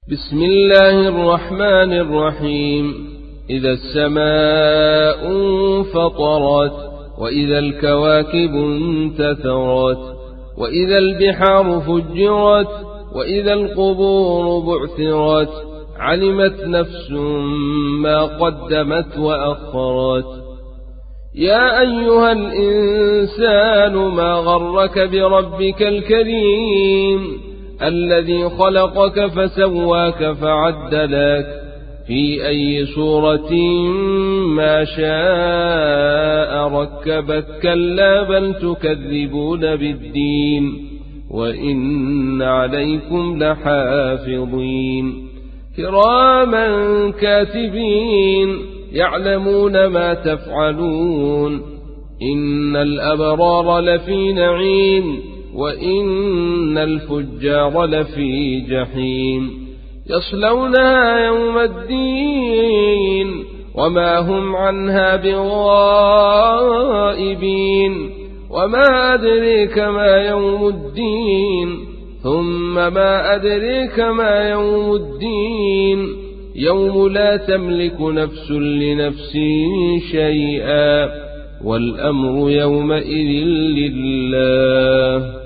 بسم الله الرحمن الرحيم. إذا السماء انفطرت وإذا الكواكب انتثرت وإذا البحار فجرت وإذا القبور بعثرت علمت نفس ما قدمت وأخرت. يا أيها الإنسان ما غرك بربك الكريم الذي خلقك فسواك فعدلك في أي صورة ما شاء ركبك. كلا بل تكذبون بالدين وإن عليكم لحافظين كراما كاتبين يعلمون ما تفعلون. إن الأبرار لفي نعيم وإن الفجار لفي جحيم يصلونها يوم الدين وما هم عنها بغائبين. وما أدريك ما يوم الدين ثم ما أدريك ما يوم الدين يوم لا تملك نفس لنفس شيئا والأمر يومئذ لله.